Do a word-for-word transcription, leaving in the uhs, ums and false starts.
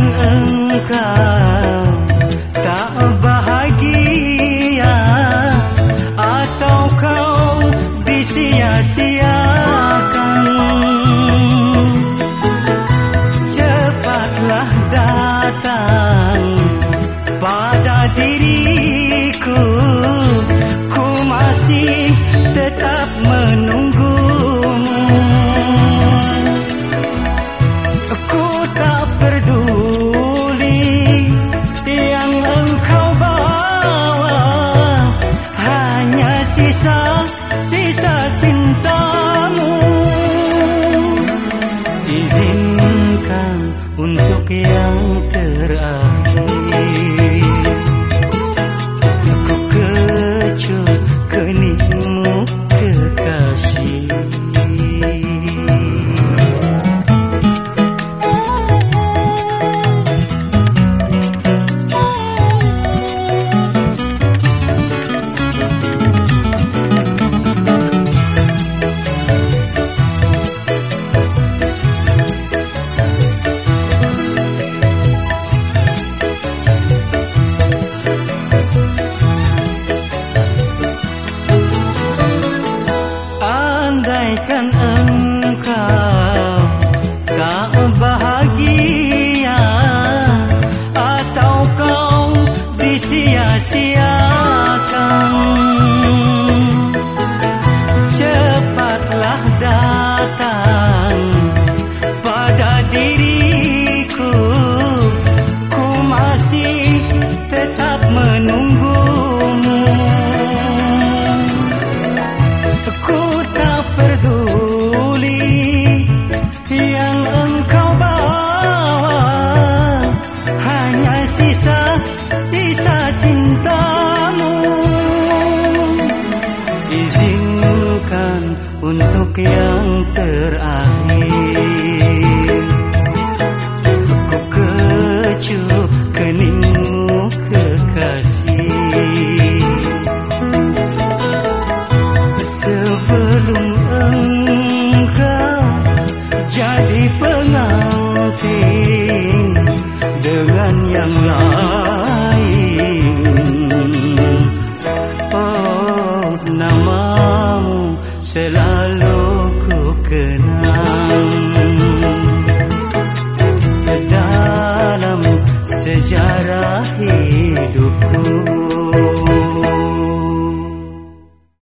engkau tak bahagia atau kau disia-siakan, cepatlah datang pada diriku, ku masih tetap menunggumu. Ku tak peduli yang engkau bawa, hanya sisa-sisa cintamu. Izinkan untuk yang terakhir ku kecup keningmu kekasih. Andaikan engkau tak bahagia atau kau disia-siakan, cepatlah datang pada diriku, ku masih tetap menunggumu. Ku tak peduli yang engkau bawa, hanya sisa-sisa cintamu. Izinkan untuk yang terakhir ku kecup keningmu kekasih. Sebelum engkau jadi pengantin dengan yang lain, oh, namamu selalu